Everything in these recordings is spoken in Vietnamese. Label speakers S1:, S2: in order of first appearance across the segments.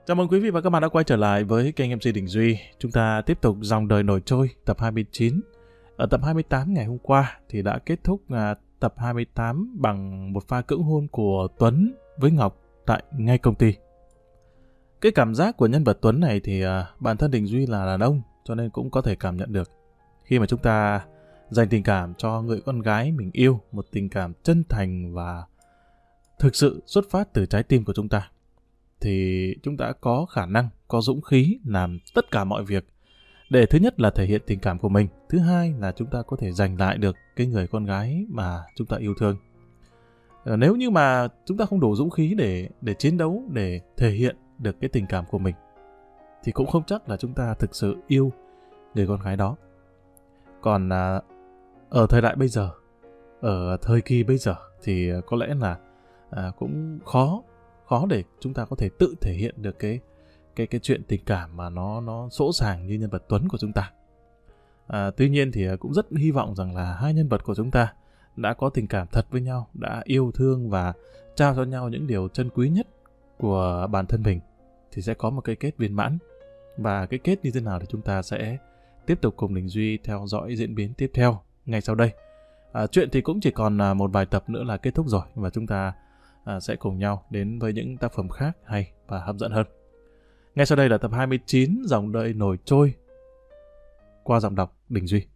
S1: Chào mừng quý vị và các bạn đã quay trở lại với kênh MC Đình Duy. Chúng ta tiếp tục dòng đời nổi trôi tập 29. Ở tập 28 ngày hôm qua thì đã kết thúc tập 28 bằng một pha cưỡng hôn của Tuấn với Ngọc tại ngay công ty. Cái cảm giác của nhân vật Tuấn này thì bản thân Đình Duy là đàn ông cho nên cũng có thể cảm nhận được. Khi mà chúng ta dành tình cảm cho người con gái mình yêu, một tình cảm chân thành và thực sự xuất phát từ trái tim của chúng ta, thì chúng ta có khả năng, có dũng khí làm tất cả mọi việc để thứ nhất là thể hiện tình cảm của mình, thứ hai là chúng ta có thể giành lại được cái người con gái mà chúng ta yêu thương. Nếu như mà chúng ta không đủ dũng khí để chiến đấu, để thể hiện được cái tình cảm của mình, thì cũng không chắc là chúng ta thực sự yêu người con gái đó. Còn ở thời đại bây giờ, ở thời kỳ bây giờ thì có lẽ là cũng khó để chúng ta có thể tự thể hiện được cái chuyện tình cảm mà nó sỗ sàng như nhân vật Tuấn của chúng ta. Tuy nhiên thì cũng rất hy vọng rằng là hai nhân vật của chúng ta đã có tình cảm thật với nhau, đã yêu thương và trao cho nhau những điều chân quý nhất của bản thân mình, thì sẽ có một cái kết viên mãn. Và cái kết như thế nào thì chúng ta sẽ tiếp tục cùng Đình Duy theo dõi diễn biến tiếp theo ngay sau đây. Chuyện thì cũng chỉ còn một vài tập nữa là kết thúc rồi, và chúng ta sẽ cùng nhau đến với những tác phẩm khác hay và hấp dẫn hơn. Ngay sau đây là tập 29 dòng đời nổi trôi qua giọng đọc Đình Duy.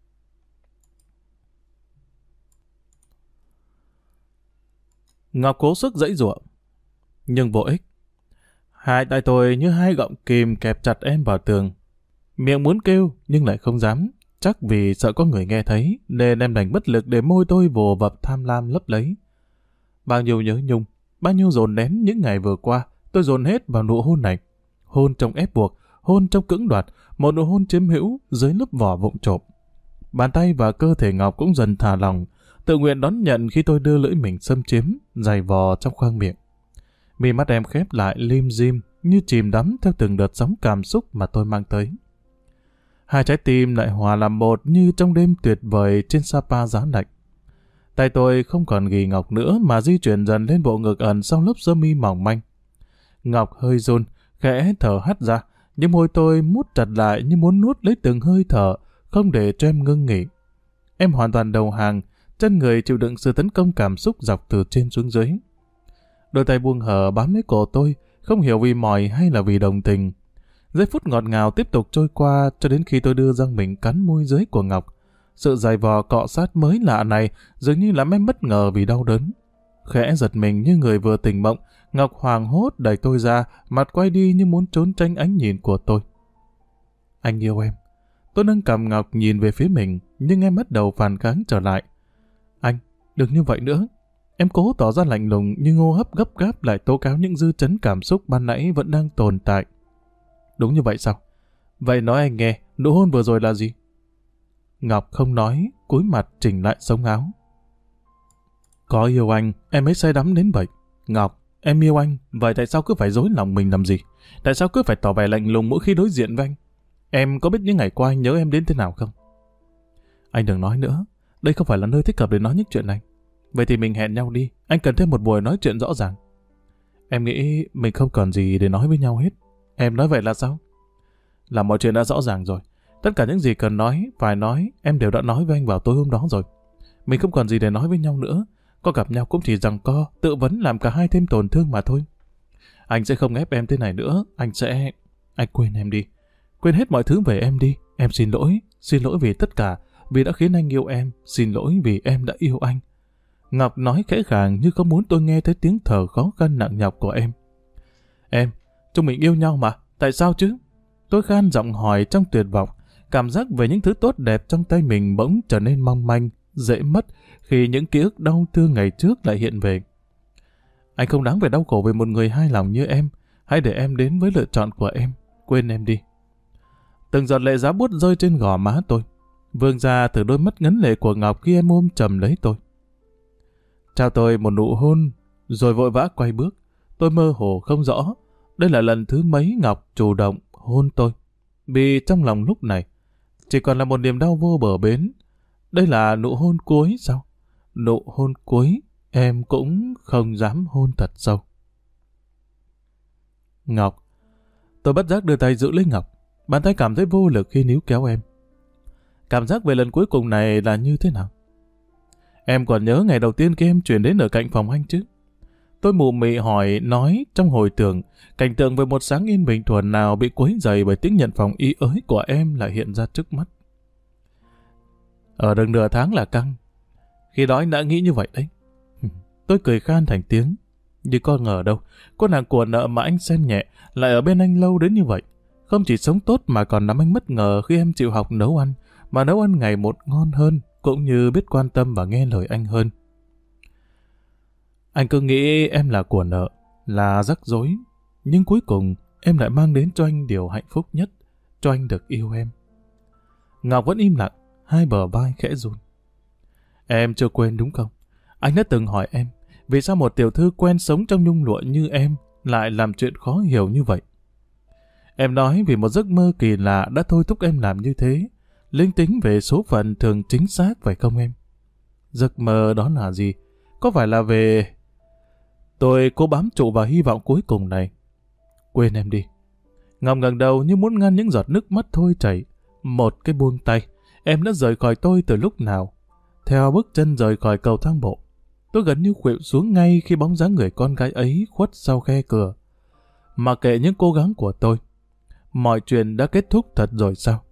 S1: Ngọc cố sức giãy giụa nhưng vô ích. Hai tay tôi như hai gọng kìm kẹp chặt em vào tường. Miệng muốn kêu nhưng lại không dám, chắc vì sợ có người nghe thấy nên em đành bất lực để môi tôi vồ vập tham lam lấp lấy. Bao nhiêu nhớ nhung, bao nhiêu dồn nén những ngày vừa qua, tôi dồn hết vào nụ hôn này. Hôn trong ép buộc, hôn trong cưỡng đoạt, một nụ hôn chiếm hữu dưới lớp vỏ vụng trộm. Bàn tay và cơ thể Ngọc cũng dần thả lỏng, tự nguyện đón nhận khi tôi đưa lưỡi mình xâm chiếm, giày vò trong khoang miệng. Mi mắt em khép lại lim dim, như chìm đắm theo từng đợt sóng cảm xúc mà tôi mang tới. Hai trái tim lại hòa làm một như trong đêm tuyệt vời trên Sapa giá lạnh. Tay tôi không còn ghì Ngọc nữa mà di chuyển dần lên bộ ngực ẩn sau lớp sơ mi mỏng manh. Ngọc hơi run, khẽ thở hắt ra, nhưng môi tôi mút chặt lại như muốn nuốt lấy từng hơi thở, không để cho em ngưng nghỉ. Em hoàn toàn đầu hàng, chân người chịu đựng sự tấn công cảm xúc dọc từ trên xuống dưới. Đôi tay buông hở bám lấy cổ tôi, không hiểu vì mỏi hay là vì đồng tình. Giây phút ngọt ngào tiếp tục trôi qua cho đến khi tôi đưa răng mình cắn môi dưới của Ngọc. Sự giày vò cọ sát mới lạ này dường như làm em bất ngờ vì đau đớn. Khẽ giật mình như người vừa tỉnh mộng, Ngọc hoảng hốt đẩy tôi ra, mặt quay đi như muốn trốn tránh ánh nhìn của tôi. Anh yêu em. Tôi nâng cằm Ngọc nhìn về phía mình, nhưng em bắt đầu phản kháng trở lại. Anh, đừng như vậy nữa. Em cố tỏ ra lạnh lùng nhưng hô hấp gấp gáp lại tố cáo những dư chấn cảm xúc ban nãy vẫn đang tồn tại. Đúng như vậy sao? Vậy nói anh nghe, nụ hôn vừa rồi là gì? Ngọc không nói, cúi mặt chỉnh lại sống áo. Có yêu anh, em ấy say đắm đến vậy. Ngọc, em yêu anh, vậy tại sao cứ phải dối lòng mình làm gì? Tại sao cứ phải tỏ vẻ lạnh lùng mỗi khi đối diện với anh? Em có biết những ngày qua anh nhớ em đến thế nào không? Anh đừng nói nữa, đây không phải là nơi thích hợp để nói những chuyện này. Vậy thì mình hẹn nhau đi, anh cần thêm một buổi nói chuyện rõ ràng. Em nghĩ mình không còn gì để nói với nhau hết. Em nói vậy là sao? Là mọi chuyện đã rõ ràng rồi. Tất cả những gì cần nói, phải nói, em đều đã nói với anh vào tối hôm đó rồi. Mình không còn gì để nói với nhau nữa. Có gặp nhau cũng chỉ giằng co, tự vấn làm cả hai thêm tổn thương mà thôi. Anh sẽ không ép em thế này nữa. Anh quên em đi. Quên hết mọi thứ về em đi. Em xin lỗi. Xin lỗi vì tất cả. Vì đã khiến anh yêu em. Xin lỗi vì em đã yêu anh. Ngọc nói khẽ khàng như không muốn tôi nghe thấy tiếng thở khó khăn nặng nhọc của em. Em, chúng mình yêu nhau mà. Tại sao chứ? Tôi khan giọng hỏi trong tuyệt vọng. Cảm giác về những thứ tốt đẹp trong tay mình bỗng trở nên mong manh, dễ mất khi những ký ức đau thương ngày trước lại hiện về. Anh không đáng phải đau khổ về một người hai lòng như em. Hãy để em đến với lựa chọn của em. Quên em đi. Từng giọt lệ giá buốt rơi trên gò má tôi, vương ra từ đôi mắt ngấn lệ của Ngọc khi em ôm chầm lấy tôi. Trao tôi một nụ hôn, rồi vội vã quay bước. Tôi mơ hồ không rõ. Đây là lần thứ mấy Ngọc chủ động hôn tôi. Vì trong lòng lúc này chỉ còn là một niềm đau vô bờ bến. Đây là nụ hôn cuối sao? Nụ hôn cuối em cũng không dám hôn thật sâu. Ngọc, Tôi bất giác đưa tay giữ lấy Ngọc. Bàn tay cảm thấy vô lực khi níu kéo em. Cảm giác về lần cuối cùng này là như thế nào? Em còn nhớ ngày đầu tiên khi em chuyển đến ở cạnh phòng anh chứ? Tôi mụ mị hỏi nói trong hồi tưởng, cảnh tượng về một sáng yên bình thuần nào bị quấy rầy bởi tiếng nhận phòng ý ới của em lại hiện ra trước mắt. Ở được nửa tháng là căng. Khi đó anh đã nghĩ như vậy đấy. Tôi cười khan thành tiếng. Nhưng có ngờ đâu, cô nàng của nợ mà anh xem nhẹ lại ở bên anh lâu đến như vậy. Không chỉ sống tốt mà còn làm anh bất ngờ khi em chịu học nấu ăn, mà nấu ăn ngày một ngon hơn, cũng như biết quan tâm và nghe lời anh hơn. Anh cứ nghĩ em là của nợ, là rắc rối, nhưng cuối cùng em lại mang đến cho anh điều hạnh phúc nhất, cho anh được yêu em. Ngọc vẫn im lặng, hai bờ vai khẽ run. Em chưa quên đúng không? Anh đã từng hỏi em, vì sao một tiểu thư quen sống trong nhung lụa như em lại làm chuyện khó hiểu như vậy? Em nói vì một giấc mơ kỳ lạ đã thôi thúc em làm như thế, linh tính về số phận thường chính xác phải không em? Giấc mơ đó là gì? Có phải là về... Tôi cố bám trụ vào hy vọng cuối cùng này. Quên em đi. Ngọc ngẩng đầu như muốn ngăn những giọt nước mắt thôi chảy. Một cái buông tay, em đã rời khỏi tôi từ lúc nào? Theo bước chân rời khỏi cầu thang bộ, tôi gần như khuỵu xuống ngay khi bóng dáng người con gái ấy khuất sau khe cửa. Mà kệ những cố gắng của tôi, mọi chuyện đã kết thúc thật rồi sao?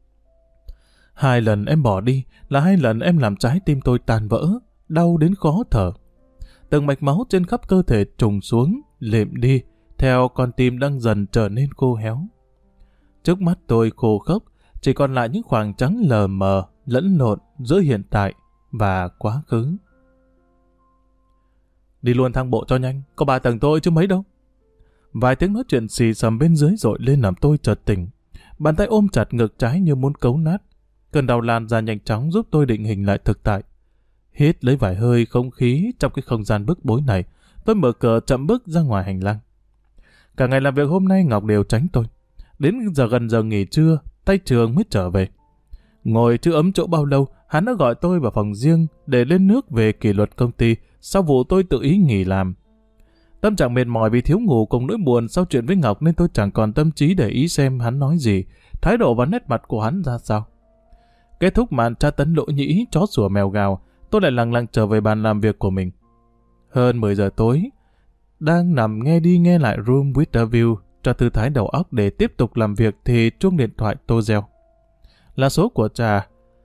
S1: 2 lần em bỏ đi là 2 lần em làm trái tim tôi tan vỡ, đau đến khó thở. Từng mạch máu trên khắp cơ thể trùng xuống, lệm đi, theo con tim đang dần trở nên khô héo. Trước mắt tôi khô khốc, chỉ còn lại những khoảng trắng lờ mờ, lẫn lộn giữa hiện tại và quá khứ. Đi luôn thang bộ cho nhanh, có 3 tầng thôi chứ mấy đâu. Vài tiếng nói chuyện xì xầm bên dưới dội lên làm tôi chợt tỉnh. Bàn tay ôm chặt ngực trái như muốn cấu nát. Cơn đau lan ra nhanh chóng giúp tôi định hình lại thực tại. Hít lấy vài hơi không khí trong cái không gian bức bối này, tôi mở cửa chậm bước ra ngoài hành lang. Cả ngày làm việc hôm nay Ngọc đều tránh tôi. Đến gần giờ nghỉ trưa, tay trường mới trở về. Ngồi chưa ấm chỗ bao lâu, hắn đã gọi tôi vào phòng riêng để lên nước về kỷ luật công ty sau vụ tôi tự ý nghỉ làm. Tâm trạng mệt mỏi vì thiếu ngủ cùng nỗi buồn sau chuyện với Ngọc nên tôi chẳng còn tâm trí để ý xem hắn nói gì, thái độ và nét mặt của hắn ra sao. Kết thúc màn tra tấn lỗ nhĩ, chó sủa mèo gào, tôi lại lặng lặng trở về bàn làm việc của mình. Hơn 10 giờ tối, đang nằm nghe đi nghe lại Room with a View cho thư thái đầu óc để tiếp tục làm việc thì chuông điện thoại tôi reo. Là số của Trà.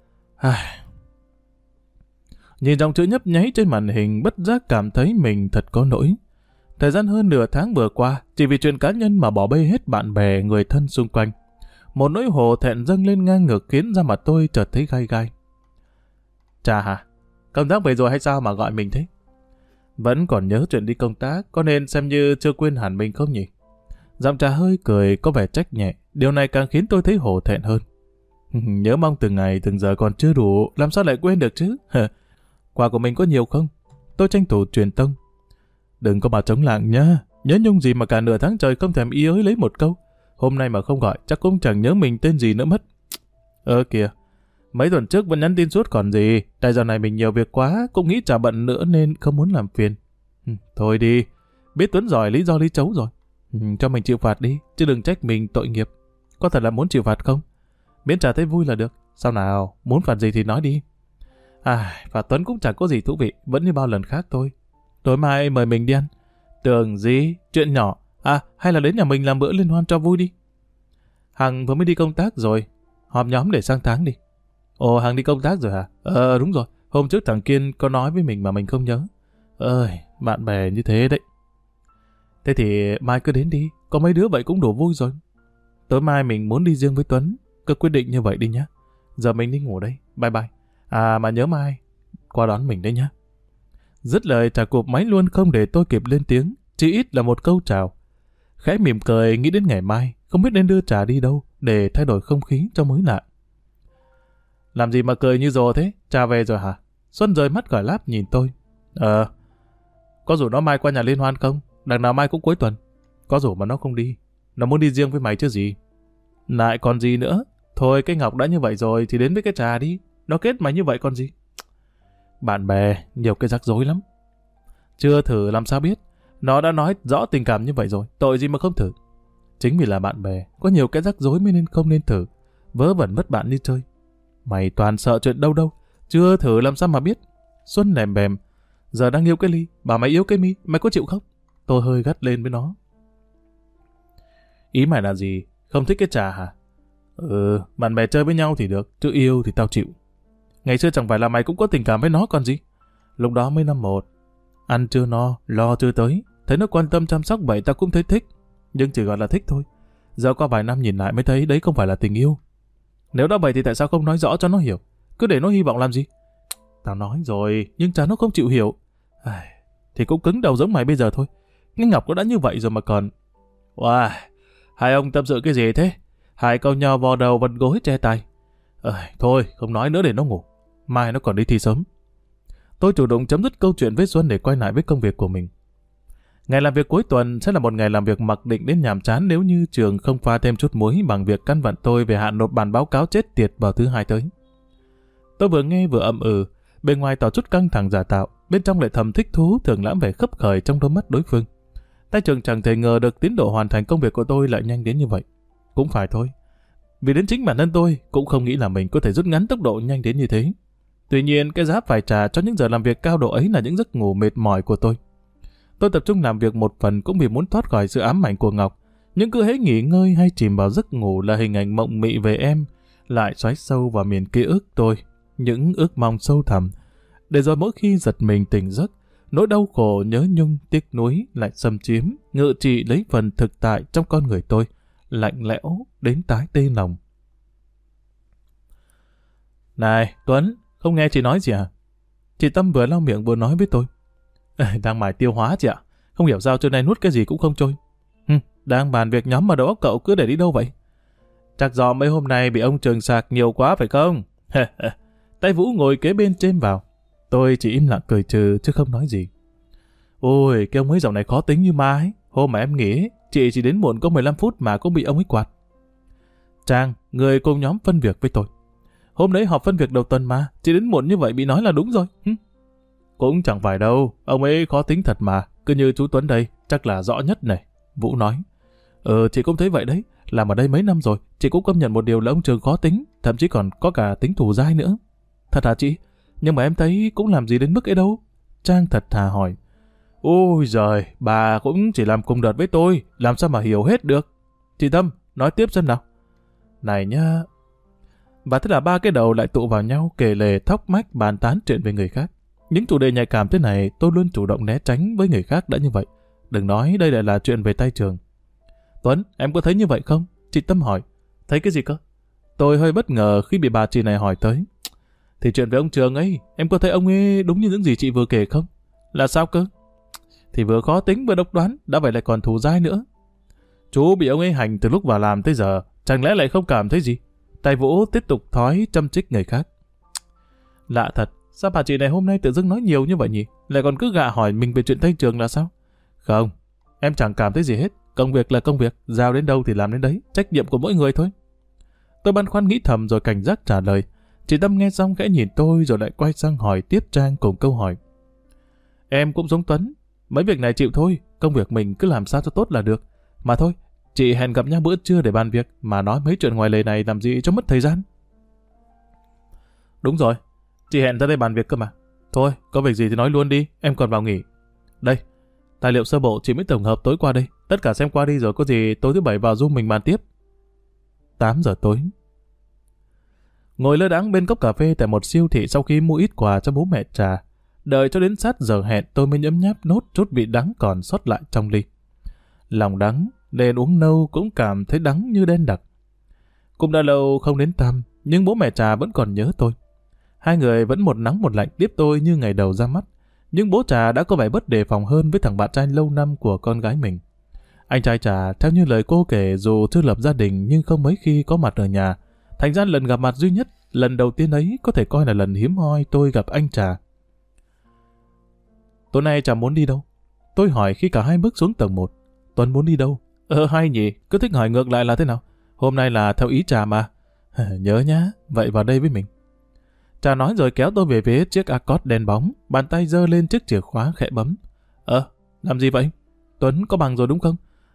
S1: Nhìn dòng chữ nhấp nháy trên màn hình bất giác cảm thấy mình thật có lỗi. Thời gian hơn nửa tháng vừa qua, chỉ vì chuyện cá nhân mà bỏ bê hết bạn bè, người thân xung quanh. Một nỗi hổ thẹn dâng lên ngang ngực khiến da mặt tôi chợt thấy gai gai. Trà hả? Công tác về rồi hay sao mà gọi mình thế? Vẫn còn nhớ chuyện đi công tác, có nên xem như chưa quên hẳn mình không nhỉ? Giọng Trà hơi cười có vẻ trách nhẹ, điều này càng khiến tôi thấy hổ thẹn hơn. Nhớ mong từng ngày từng giờ còn chưa đủ, làm sao lại quên được chứ? Quà của mình có nhiều không? Tôi tranh thủ truyền tông. Đừng có mà chống lảng nhá, nhớ nhung gì mà cả nửa tháng trời không thèm ý ới lấy một câu. Hôm nay mà không gọi chắc cũng chẳng nhớ mình tên gì nữa mất. Kìa, mấy tuần trước vẫn nhắn tin suốt còn gì, tại giờ này mình nhiều việc quá, cũng nghĩ chả bận nữa nên không muốn làm phiền. Thôi đi, biết Tuấn giỏi lý do lý trấu rồi. Cho mình chịu phạt đi, chứ đừng trách mình tội nghiệp. Có thật là muốn chịu phạt không? Miễn Trà thấy vui là được. Sao nào, muốn phạt gì thì nói đi. Phạt Tuấn cũng chẳng có gì thú vị, vẫn như bao lần khác thôi. Tối mai mời mình đi ăn. Tưởng gì, chuyện nhỏ. Hay là đến nhà mình làm bữa liên hoan cho vui đi. Hằng vừa mới đi công tác rồi, họp nhóm để sang tháng đi. Ồ, Hằng đi công tác rồi hả? Đúng rồi, hôm trước thằng Kiên có nói với mình mà mình không nhớ. Bạn bè như thế đấy. Thế thì mai cứ đến đi, có mấy đứa vậy cũng đủ vui rồi. Tối mai mình muốn đi riêng với Tuấn, cứ quyết định như vậy đi nhé. Giờ mình đi ngủ đây, bye bye. Mà nhớ mai qua đón mình đấy nhé. Dứt lời Trà cụp máy luôn không để tôi kịp lên tiếng, chỉ ít là một câu chào. Khẽ mỉm cười nghĩ đến ngày mai, không biết nên đưa Trà đi đâu để thay đổi không khí cho mới lạ. Làm gì mà cười như rồ thế? Trà về rồi hả? Xuân rời mắt gỏi láp nhìn tôi. Có rủ nó mai qua nhà liên hoan không? Đằng nào mai cũng cuối tuần. Có rủ mà nó không đi. Nó muốn đi riêng với mày chứ gì. Lại còn gì nữa? Thôi cái Ngọc đã như vậy rồi thì đến với cái Trà đi. Nó kết mày như vậy còn gì. Bạn bè nhiều cái rắc rối lắm. Chưa thử làm sao biết. Nó đã nói rõ tình cảm như vậy rồi, tội gì mà không thử. Chính vì là bạn bè, có nhiều cái rắc rối mới nên không nên thử. Vớ vẩn mất bạn như chơi. Mày toàn sợ chuyện đâu đâu, chưa thử làm sao mà biết. Xuân lèm bèm, giờ đang yêu cái Ly, bảo mày yêu cái Mi, mày có chịu không? Tôi hơi gắt lên với nó. Ý mày là gì? Không thích cái trà hả? Bạn bè chơi với nhau thì được, chứ yêu thì tao chịu. Ngày xưa chẳng phải là mày cũng có tình cảm với nó còn gì. Lúc đó mới năm 1, ăn chưa no, lo chưa tới. Thấy nó quan tâm chăm sóc vậy tao cũng thấy thích. Nhưng chỉ gọi là thích thôi. Giờ qua vài năm nhìn lại mới thấy đấy không phải là tình yêu. Nếu đã vậy thì tại sao không nói rõ cho nó hiểu? Cứ để nó hy vọng làm gì? Tao nói rồi, nhưng chả nó không chịu hiểu. Thì cũng cứng đầu giống mày bây giờ thôi. Nghe Ngọc nó đã như vậy rồi mà còn. Wow, hai ông tâm sự cái gì thế? Hai câu nhau vò đầu vật gối che tay. Thôi, không nói nữa để nó ngủ. Mai nó còn đi thi sớm. Tôi chủ động chấm dứt câu chuyện với Xuân để quay lại với công việc của mình. Ngày làm việc cuối tuần sẽ là một ngày làm việc mặc định đến nhàm chán nếu như trường không pha thêm chút muối bằng việc căn dặn tôi về hạn nộp bản báo cáo chết tiệt vào thứ Hai tới. Tôi vừa nghe vừa ậm bên ngoài tỏ chút căng thẳng giả tạo, bên trong lại thầm thích thú thường lãm vẻ khấp khởi trong đôi mắt đối phương. Tay trường chẳng thể ngờ được tiến độ hoàn thành công việc của tôi lại nhanh đến như vậy. Cũng phải thôi, vì đến chính bản thân tôi cũng không nghĩ là mình có thể rút ngắn tốc độ nhanh đến như thế. Tuy nhiên, cái giá phải trả cho những giờ làm việc cao độ ấy là những giấc ngủ mệt mỏi của tôi. Tôi tập trung làm việc một phần cũng vì muốn thoát khỏi sự ám ảnh của Ngọc. Nhưng cứ hễ nghỉ ngơi hay chìm vào giấc ngủ là hình ảnh mộng mị về em lại xoáy sâu vào miền ký ức tôi. Những ước mong sâu thẳm. Để rồi mỗi khi giật mình tỉnh giấc, nỗi đau khổ nhớ nhung tiếc nuối lại xâm chiếm, ngự trị lấy phần thực tại trong con người tôi, lạnh lẽo đến tái tê lòng. Này, Tuấn, không nghe chị nói gì à? Chị Tâm vừa lau miệng vừa nói với tôi. Đang mải tiêu hóa chị ạ. Không hiểu sao trưa nay nuốt cái gì cũng không trôi. Đang bàn việc nhóm mà đầu óc cậu cứ để đi đâu vậy? Chắc do mấy hôm nay bị ông Trường sạc nhiều quá phải không? Tay Vũ ngồi kế bên chêm vào. Tôi chỉ im lặng cười trừ chứ không nói gì. Ôi, cái ông ấy dạo này khó tính như ma ấy. Hôm mà em nghỉ, chị chỉ đến muộn có 15 phút mà cũng bị ông ấy quạt. Trang, người cùng nhóm phân việc với tôi. Hôm đấy họp phân việc đầu tuần mà, chị đến muộn như vậy bị nói là đúng rồi. Cũng chẳng phải đâu, ông ấy khó tính thật mà, cứ như chú Tuấn đây, chắc là rõ nhất này. Vũ nói. Chị cũng thấy vậy đấy, làm ở đây mấy năm rồi, chị cũng công nhận một điều là ông Trường khó tính, thậm chí còn có cả tính thù dai nữa. Thật hả chị? Nhưng mà em thấy cũng làm gì đến mức ấy đâu. Trang thật thà hỏi. Ôi giời, bà cũng chỉ làm cùng đợt với tôi, làm sao mà hiểu hết được. Chị Tâm, nói tiếp xem nào. Này nhá. Và thế là ba cái đầu lại tụ vào nhau kể lể thóc mách bàn tán chuyện về người khác. Những chủ đề nhạy cảm thế này tôi luôn chủ động né tránh với người khác đã như vậy. Đừng nói đây lại là chuyện về tay Trường. Tuấn, em có thấy như vậy không? Chị Tâm hỏi. Thấy cái gì cơ? Tôi hơi bất ngờ khi bị bà chị này hỏi tới. Thì chuyện với ông Trường ấy, em có thấy ông ấy đúng như những gì chị vừa kể không? Là sao cơ? Thì vừa khó tính vừa độc đoán, đã vậy lại còn thù dai nữa. Chú bị ông ấy hành từ lúc vào làm tới giờ, chẳng lẽ lại không cảm thấy gì? Tài Vũ tiếp tục thói châm chích người khác. Lạ thật, sao bà chị này hôm nay tự dưng nói nhiều như vậy nhỉ? Lại còn cứ gạ hỏi mình về chuyện Tây Trường là sao? Không, em chẳng cảm thấy gì hết. Công việc là công việc, giao đến đâu thì làm đến đấy, trách nhiệm của mỗi người thôi. Tôi băn khoăn nghĩ thầm rồi cảnh giác trả lời. Chị Tâm nghe xong khẽ nhìn tôi rồi lại quay sang hỏi tiếp Trang cùng câu hỏi. Em cũng giống Tuấn, mấy việc này chịu thôi, công việc mình cứ làm sao cho tốt là được. Mà thôi, chị hẹn gặp nhau bữa trưa để bàn việc, mà nói mấy chuyện ngoài lề này làm gì cho mất thời gian. Đúng rồi, chị hẹn ra đây bàn việc cơ mà. Thôi, có việc gì thì nói luôn đi, em còn vào nghỉ. Đây, tài liệu sơ bộ chị mới tổng hợp tối qua đây, tất cả xem qua đi rồi có gì tối thứ Bảy vào Zoom mình bàn tiếp. 8 giờ tối. Ngồi lơ đãng bên cốc cà phê tại một siêu thị sau khi mua ít quà cho bố mẹ trà. Đợi cho đến sát giờ hẹn tôi mới nhấm nháp nốt chút vị đắng còn sót lại trong ly. Lòng đắng, nên uống nâu cũng cảm thấy đắng như đen đặc. Cũng đã lâu không đến thăm, nhưng bố mẹ trà vẫn còn nhớ tôi. Hai người vẫn một nắng một lạnh tiếp tôi như ngày đầu ra mắt. Nhưng bố trà đã có vẻ bất đề phòng hơn với thằng bạn trai lâu năm của con gái mình. Anh trai trà, theo như lời cô kể, dù chưa lập gia đình nhưng không mấy khi có mặt ở nhà. Thành ra lần gặp mặt duy nhất, lần đầu tiên ấy có thể coi là lần hiếm hoi tôi gặp anh trà. Tối nay trà muốn đi đâu? Tôi hỏi khi cả hai bước xuống tầng 1. Tuấn muốn đi đâu? Hay nhỉ, cứ thích hỏi ngược lại là thế nào? Hôm nay là theo ý trà mà. Nhớ nhá, vậy vào đây với mình. Trà nói rồi kéo tôi về phía chiếc Accord đen bóng, bàn tay giơ lên chiếc chìa khóa khẽ bấm. Làm gì vậy? Tuấn có bằng rồi đúng không?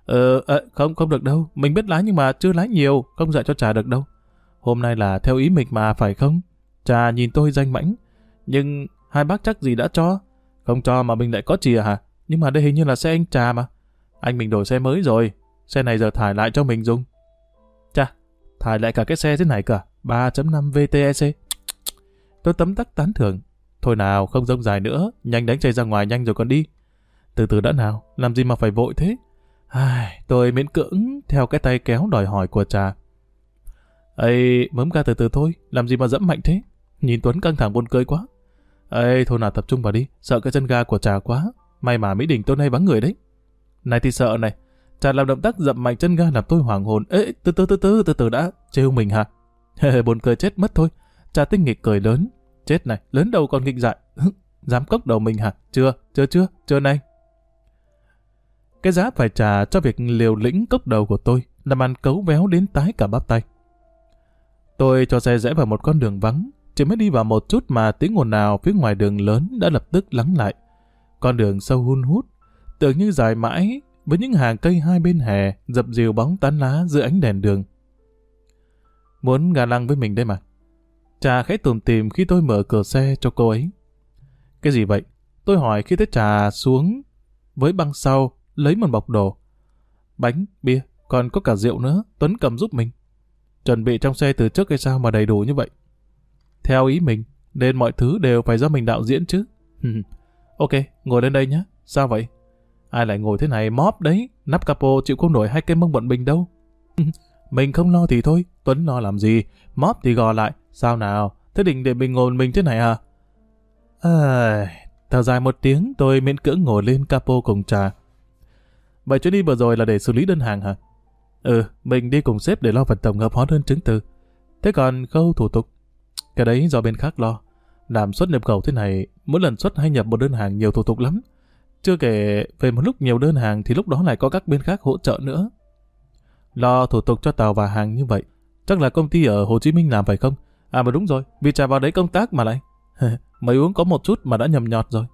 S1: Không được đâu. Mình biết lái nhưng mà chưa lái nhiều, không dạy cho trà được đâu. Hôm nay là theo ý mình mà phải không? Trà nhìn tôi danh mãnh. Nhưng hai bác chắc gì đã cho? Không cho mà mình lại có chìa hả? Nhưng mà đây hình như là xe anh Trà mà. Anh mình đổi xe mới rồi. Xe này giờ thải lại cho mình dùng. Chà, thải lại cả cái xe thế này cả. 3.5 VTEC. Tôi tấm tắc tán thưởng. Thôi nào, không rông dài nữa. Nhanh đánh chạy ra ngoài nhanh rồi còn đi. Từ từ đã nào, làm gì mà phải vội thế? Tôi miễn cưỡng theo cái tay kéo đòi hỏi của Trà. Ây, mớm ga từ từ thôi, làm gì mà dẫm mạnh thế? Nhìn Tuấn căng thẳng buồn cười quá. Ây, thôi nào tập trung vào đi, sợ cái chân ga của Trà quá. May mà Mỹ Đình tối nay vắng người đấy. Này thì sợ này, Trà làm động tác dậm mạnh chân ga làm tôi hoảng hồn. Ê, từ từ đã, trêu mình hả? Buồn cười chết mất thôi. Trà tinh nghịch cười lớn. Chết này, lớn đầu còn nghịch dại. Dám cốc đầu mình hả? Chưa này. Cái giá phải trả cho việc liều lĩnh cốc đầu của tôi làm ăn cấu véo đến tái cả bắp tay. Tôi cho xe rẽ vào một con đường vắng, chỉ mới đi vào một chút mà tiếng ồn ào phía ngoài đường lớn đã lập tức lắng lại. Con đường sâu hun hút, tưởng như dài mãi với những hàng cây hai bên hè dập dìu bóng tán lá dưới ánh đèn đường. Muốn ga lăng với mình đây mà. Trà khẽ tủm tỉm khi tôi mở cửa xe cho cô ấy. Cái gì vậy? Tôi hỏi khi thấy Trà xuống với băng sau lấy một bọc đồ. Bánh, bia, còn có cả rượu nữa, Tuấn cầm giúp mình. Chuẩn bị trong xe từ trước hay sao mà đầy đủ như vậy? Theo ý mình, nên mọi thứ đều phải do mình đạo diễn chứ. Ok, ngồi lên đây nhé. Sao vậy? Ai lại ngồi thế này móp đấy, nắp capo chịu không nổi hai cái mông bọn mình đâu. Mình không lo thì thôi, Tuấn lo làm gì, móp thì gò lại. Sao nào, thế định để mình ngồi mình thế này à? Thở dài một tiếng, tôi miễn cưỡng ngồi lên capo cùng Trà. Vậy chuyến đi vừa rồi là để xử lý đơn hàng hả? Mình đi cùng sếp để lo phần tổng hợp hóa đơn chứng từ. Thế còn khâu thủ tục? Cái đấy do bên khác lo. Làm xuất nhập khẩu thế này, mỗi lần xuất hay nhập một đơn hàng nhiều thủ tục lắm. Chưa kể về một lúc nhiều đơn hàng thì lúc đó lại có các bên khác hỗ trợ nữa. Lo thủ tục cho tàu và hàng như vậy, chắc là công ty ở Hồ Chí Minh làm phải không? À mà đúng rồi, vì Trà vào đấy công tác mà lại. Mới uống có một chút mà đã nhầm nhọt rồi.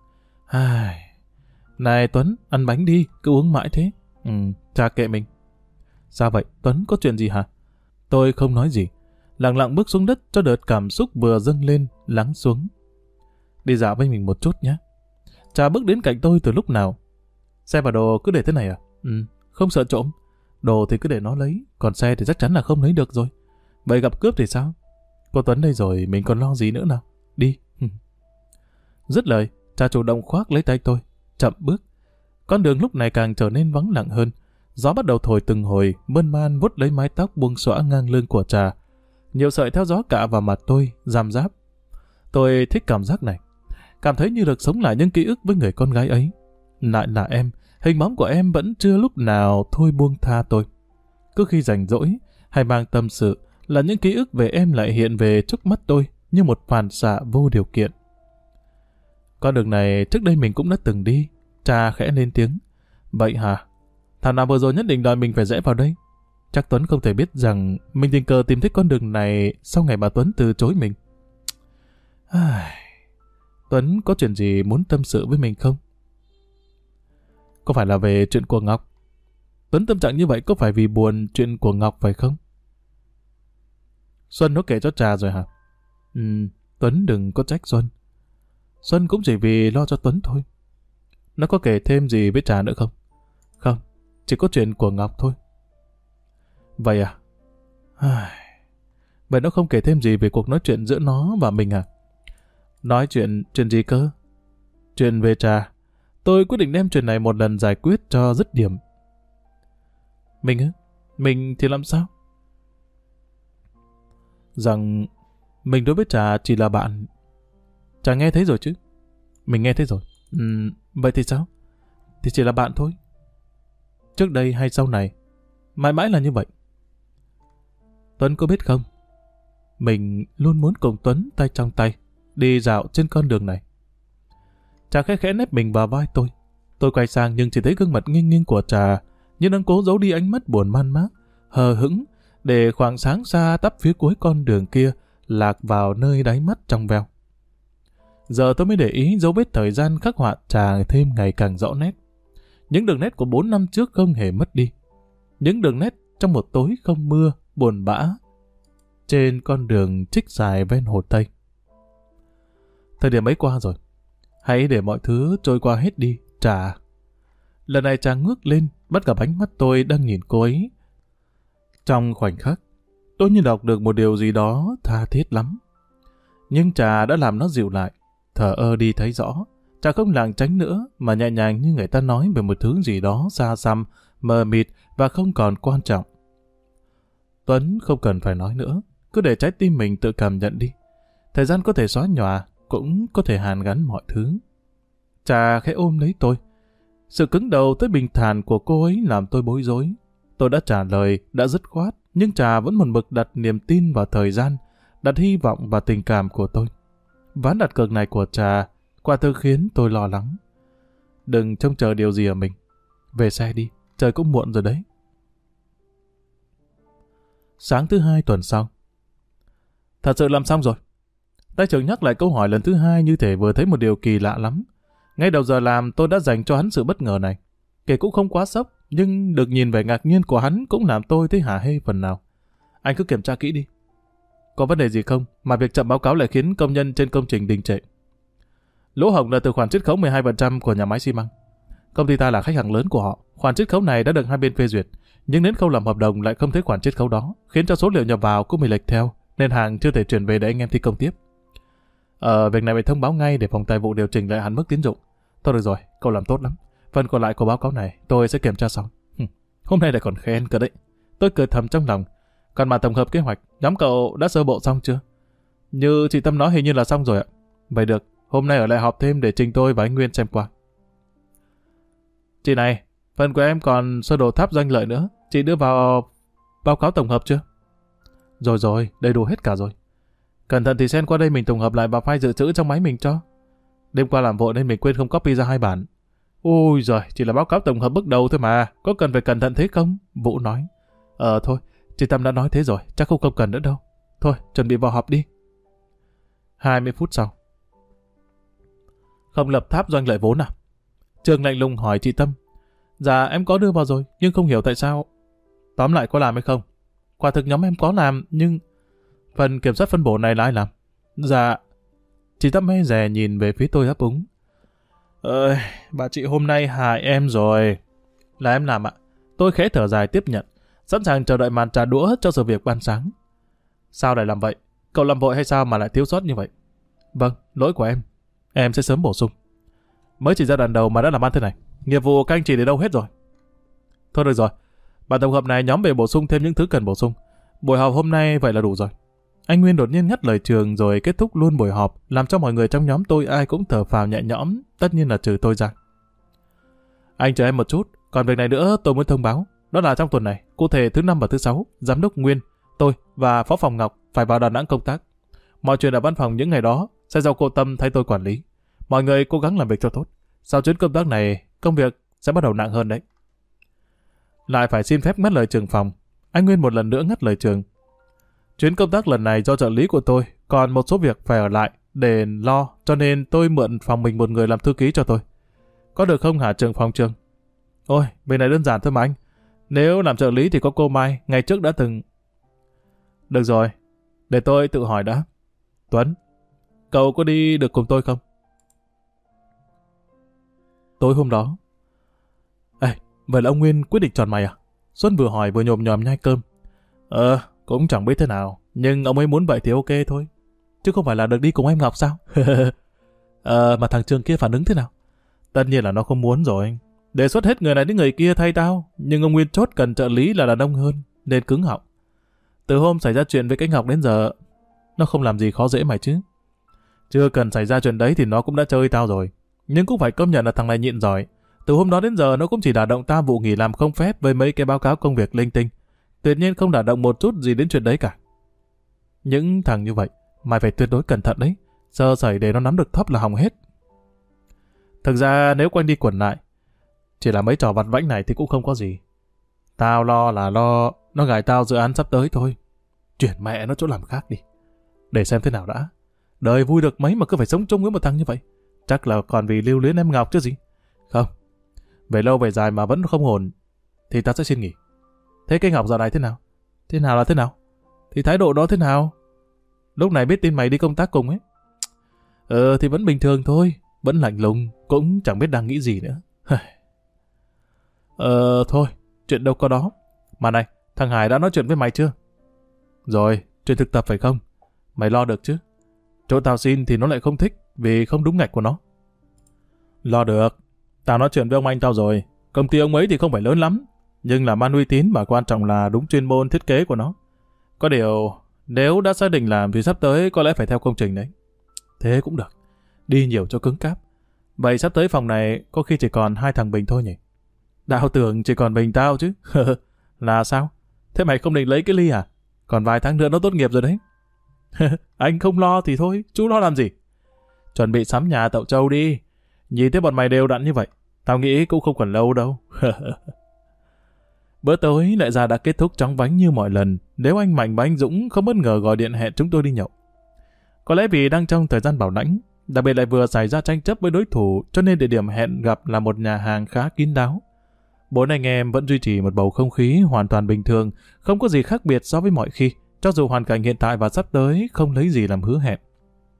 S1: Này Tuấn, ăn bánh đi, cứ uống mãi thế. Trà kệ mình. Sao vậy, Tuấn có chuyện gì hả? Tôi không nói gì, lặng lặng bước xuống đất cho đợt cảm xúc vừa dâng lên, lắng xuống. Đi dạo với mình một chút nhé. Trà bước đến cạnh tôi từ lúc nào. Xe và đồ cứ để thế này à? Không sợ trộm. Đồ thì cứ để nó lấy, còn xe thì chắc chắn là không lấy được rồi. Vậy gặp cướp thì sao? Có Tuấn đây rồi, mình còn lo gì nữa nào? Đi. Dứt lời, Trà chủ động khoác lấy tay tôi, chậm bước. Con đường lúc này càng trở nên vắng lặng hơn. Gió bắt đầu thổi từng hồi, mơn man vuốt lấy mái tóc buông xõa ngang lưng của Trà. Nhiều sợi theo gió cạ vào mặt tôi, rám ráp. Tôi thích cảm giác này. Cảm thấy như được sống lại những ký ức với người con gái ấy. Lại là em, hình bóng của em vẫn chưa lúc nào thôi buông tha tôi. Cứ khi rảnh rỗi hay mang tâm sự là những ký ức về em lại hiện về trước mắt tôi như một phản xạ vô điều kiện. Con đường này trước đây mình cũng đã từng đi. Trà khẽ lên tiếng. Vậy hả? Thằng nào vừa rồi nhất định đòi mình phải rẽ vào đây? Chắc Tuấn không thể biết rằng mình tình cờ tìm thấy con đường này sau ngày bà Tuấn từ chối mình. Tuấn có chuyện gì muốn tâm sự với mình không? Có phải là về chuyện của Ngọc? Tuấn tâm trạng như vậy có phải vì buồn chuyện của Ngọc phải không? Xuân nó kể cho Trà rồi hả? Tuấn đừng có trách Xuân. Xuân cũng chỉ vì lo cho Tuấn thôi. Nó có kể thêm gì với Trà nữa không? Không, chỉ có chuyện của Ngọc thôi. Vậy à? Vậy nó không kể thêm gì về cuộc nói chuyện giữa nó và mình à? Nói chuyện gì cơ? Chuyện về Trà. Tôi quyết định đem chuyện này một lần giải quyết cho dứt điểm. Mình á? Mình thì làm sao? Rằng mình đối với Trà chỉ là bạn. Trà nghe thấy rồi chứ? Mình nghe thấy rồi. Vậy thì sao? Thì chỉ là bạn thôi. Trước đây hay sau này, mãi mãi là như vậy. Tuấn có biết không? Mình luôn muốn cùng Tuấn tay trong tay đi dạo trên con đường này. Trà khẽ khẽ nép mình vào vai tôi. Tôi quay sang nhưng chỉ thấy gương mặt nghiêng nghiêng của Trà như đang cố giấu đi ánh mắt buồn man mác, hờ hững để khoảng sáng xa tắp phía cuối con đường kia lạc vào nơi đáy mắt trong veo. Giờ tôi mới để ý dấu vết thời gian khắc họa Trà thêm ngày càng rõ nét. Những đường nét của 4 năm trước không hề mất đi. những đường nét trong một tối không mưa, buồn bã, trên con đường trích dài ven hồ Tây. Thời điểm ấy qua rồi, hãy để mọi thứ trôi qua hết đi, Trà. Lần này Trà ngước lên, bắt gặp ánh mắt tôi đang nhìn cô ấy. Trong khoảnh khắc, tôi như đọc được một điều gì đó tha thiết lắm. Nhưng Trà đã làm nó dịu lại, thờ ơ đi thấy rõ. Trà không lảng tránh nữa, mà nhẹ nhàng như người ta nói về một thứ gì đó xa xăm, mờ mịt và không còn quan trọng. Tuấn không cần phải nói nữa, cứ để trái tim mình tự cảm nhận đi. Thời gian có thể xóa nhòa, cũng có thể hàn gắn mọi thứ. Trà khẽ ôm lấy tôi. Sự cứng đầu tới bình thản của cô ấy làm tôi bối rối. Tôi đã trả lời, đã dứt khoát, nhưng Trà vẫn một mực đặt niềm tin vào thời gian, đặt hy vọng vào tình cảm của tôi. Ván đặt cược này của Trà quả thực khiến tôi lo lắng. Đừng trông chờ điều gì ở mình. Về xe đi, trời cũng muộn rồi đấy. Sáng thứ 2 tuần sau. Thật sự làm xong rồi. Tay trưởng nhắc lại câu hỏi lần thứ 2 như thể vừa thấy một điều kỳ lạ lắm. Ngay đầu giờ làm tôi đã dành cho hắn sự bất ngờ này. Kể cũng không quá sốc, nhưng được nhìn vẻ ngạc nhiên của hắn cũng làm tôi thấy hả hê phần nào. Anh cứ kiểm tra kỹ đi. Có vấn đề gì không mà việc chậm báo cáo lại khiến công nhân trên công trình đình trệ? Lỗ hổng là từ khoản chiết khấu 12% của nhà máy xi măng. Công ty ta là khách hàng lớn của họ. Khoản chiết khấu này đã được hai bên phê duyệt, nhưng đến khâu làm hợp đồng lại không thấy khoản chiết khấu đó, khiến cho số liệu nhập vào cũng bị lệch theo, nên hàng chưa thể chuyển về để anh em thi công tiếp. Việc này phải thông báo ngay để phòng tài vụ điều chỉnh lại hạn mức tín dụng. Thôi được rồi, cậu làm tốt lắm. Phần còn lại của báo cáo này tôi sẽ kiểm tra xong. Hôm nay lại còn khen cơ đấy. Tôi cười thầm trong lòng. Còn mà tổng hợp kế hoạch, nhóm cậu đã sơ bộ xong chưa? Như chị Tâm nói hình như là xong rồi ạ. Vậy được, hôm nay ở lại họp thêm để trình tôi và anh Nguyên xem qua. Chị này, phần của em còn sơ đồ tháp doanh lợi nữa. Chị đưa vào báo cáo tổng hợp chưa? Rồi, đầy đủ hết cả rồi. Cẩn thận thì xen qua đây mình tổng hợp lại vào file dự trữ trong máy mình cho. Đêm qua làm vội nên mình quên không copy ra 2 bản. Ôi giời, chỉ là báo cáo tổng hợp bước đầu thôi mà, có cần phải cẩn thận thế không? Vũ nói. Thôi, chị Tâm đã nói thế rồi, chắc không cần nữa đâu. Thôi, chuẩn bị vào họp đi. 20 phút sau. Không lập tháp doanh lợi vốn à? Trường lạnh lùng hỏi chị Tâm. Dạ em có đưa vào rồi, nhưng không hiểu tại sao. Tóm lại có làm hay không? Quả thực nhóm em có làm, nhưng phần kiểm soát phân bổ này là ai làm? Dạ. Chị Tâm e dè nhìn về phía tôi ấp úng. Bà chị hôm nay hại em rồi. Là em làm ạ. Tôi khẽ thở dài tiếp nhận, sẵn sàng chờ đợi màn trả đũa cho sự việc ban sáng. Sao lại làm vậy? Cậu làm vội hay sao mà lại thiếu sót như vậy? Vâng, lỗi của em. Em sẽ sớm bổ sung. Mới chỉ giai đoạn đầu mà đã làm ăn thế này. Nghiệp vụ các anh chị để đâu hết rồi? Thôi được rồi. Bản tổng hợp này nhóm về bổ sung thêm những thứ cần bổ sung. Buổi họp hôm nay vậy là đủ rồi. Anh Nguyên đột nhiên ngắt lời Trường rồi kết thúc luôn buổi họp, làm cho mọi người trong nhóm tôi ai cũng thở phào nhẹ nhõm, tất nhiên là trừ tôi ra. Anh chờ em một chút, còn việc này nữa tôi muốn thông báo. Đó là trong tuần này, cụ thể thứ 5 và thứ 6, Giám đốc Nguyên, tôi và Phó phòng Ngọc phải vào Đà Nẵng công tác. Mọi chuyện ở văn phòng những ngày đó sẽ do cô Tâm thay tôi quản lý. Mọi người cố gắng làm việc cho tốt. Sau chuyến công tác này, công việc sẽ bắt đầu nặng hơn đấy. Lại phải xin phép ngắt lời Trường phòng. Anh Nguyên một lần nữa ngắt lời Trường. Chuyến công tác lần này do trợ lý của tôi, còn một số việc phải ở lại để lo, cho nên tôi mượn phòng mình một người làm thư ký cho tôi. Có được không hả Trường phòng Trường? Ôi, bên này đơn giản thôi mà anh. Nếu làm trợ lý thì có cô Mai, ngày trước đã từng... Được rồi, để tôi tự hỏi đã. Tuấn, cậu có đi được cùng tôi không? Tối hôm đó. Vậy là ông Nguyên quyết định chọn mày à? Xuân vừa hỏi vừa nhồm nhòm nhai cơm. Cũng chẳng biết thế nào, nhưng ông ấy muốn vậy thì ok thôi. Chứ không phải là được đi cùng em Ngọc sao? Mà thằng Trường kia phản ứng thế nào? Tất nhiên là nó không muốn rồi. Đề xuất hết người này đến người kia thay tao, nhưng ông Nguyên chốt cần trợ lý là đàn ông hơn, nên cứng họng. Từ hôm xảy ra chuyện với cái Ngọc đến giờ, nó không làm gì khó dễ mày chứ. Chưa cần xảy ra chuyện đấy thì nó cũng đã chơi tao rồi. Nhưng cũng phải công nhận là thằng này nhịn giỏi. Từ hôm đó đến giờ nó cũng chỉ đả động tao vụ nghỉ làm không phép với mấy cái báo cáo công việc linh tinh. Tuyệt nhiên không đả động một chút gì đến chuyện đấy cả. Những thằng như vậy, mày phải tuyệt đối cẩn thận đấy. Sơ sẩy để nó nắm được thóp là hỏng hết. Thực ra nếu quanh đi quẩn lại, chỉ là mấy trò vặt vãnh này thì cũng không có gì. Tao lo là lo nó gài tao dự án sắp tới thôi. Chuyển mẹ nó chỗ làm khác đi. Để xem thế nào đã. Đời vui được mấy mà cứ phải sống chung với một thằng như vậy. Chắc là còn vì lưu luyến em Ngọc chứ gì. Không. Về lâu về dài mà vẫn không ổn thì ta sẽ xin nghỉ. Thế cái Ngọc giờ này thế nào? Thế nào là thế nào? Thì thái độ đó thế nào? Lúc này biết tin mày đi công tác cùng ấy. Thì vẫn bình thường thôi. Vẫn lạnh lùng, cũng chẳng biết đang nghĩ gì nữa. Thôi, chuyện đâu có đó. Mà này, thằng Hải đã nói chuyện với mày chưa? Rồi, chuyện thực tập phải không? Mày lo được chứ? Chỗ tao xin thì nó lại không thích, vì không đúng ngạch của nó. Lo được. Tao nói chuyện với ông anh tao rồi. Công ty ông ấy thì không phải lớn lắm, nhưng làm ăn uy tín mà quan trọng là đúng chuyên môn thiết kế của nó. Có điều, nếu đã xác định làm thì sắp tới có lẽ phải theo công trình đấy. Thế cũng được. Đi nhiều cho cứng cáp. Vậy sắp tới phòng này có khi chỉ còn 2 thằng Bình thôi nhỉ? Đạo tưởng chỉ còn mình tao chứ. Là sao? Thế mày không định lấy cái Ly à? Còn vài tháng nữa nó tốt nghiệp rồi đấy. Anh không lo thì thôi, chú lo làm gì? Chuẩn bị sắm nhà tậu trâu đi. Nhìn thấy bọn mày đều đặn như vậy, tao nghĩ cũng không còn lâu đâu. Bữa tối lại ra đã kết thúc chóng vánh như mọi lần, nếu anh Mạnh và anh Dũng không bất ngờ gọi điện hẹn chúng tôi đi nhậu. Có lẽ vì đang trong thời gian bảo lãnh, đặc biệt lại vừa xảy ra tranh chấp với đối thủ, cho nên địa điểm hẹn gặp là một nhà hàng khá kín đáo. Bốn anh em vẫn duy trì một bầu không khí hoàn toàn bình thường, không có gì khác biệt so với mọi khi, cho dù hoàn cảnh hiện tại và sắp tới không lấy gì làm hứa hẹn.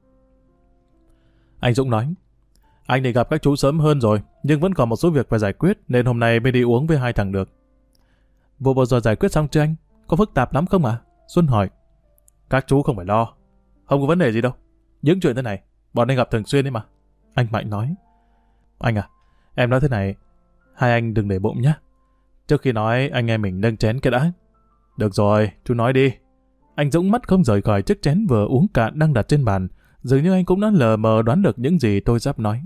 S1: Anh Dũng nói, anh định gặp các chú sớm hơn rồi, nhưng vẫn còn một số việc phải giải quyết, nên hôm nay mới đi uống với 2 thằng được. Vụ vừa rồi giải quyết xong chưa anh? Có phức tạp lắm không ạ? Xuân hỏi. Các chú không phải lo, không có vấn đề gì đâu. Những chuyện thế này, bọn anh gặp thường xuyên đấy mà. Anh Mạnh nói. Anh à, em nói thế này, hai anh đừng để bụng nhé. Trước khi nói, anh em mình nâng chén cái đã. Được rồi, chú nói đi. Anh Dũng mắt không rời khỏi chiếc chén vừa uống cạn đang đặt trên bàn. Dường như anh cũng đã lờ mờ đoán được những gì tôi sắp nói.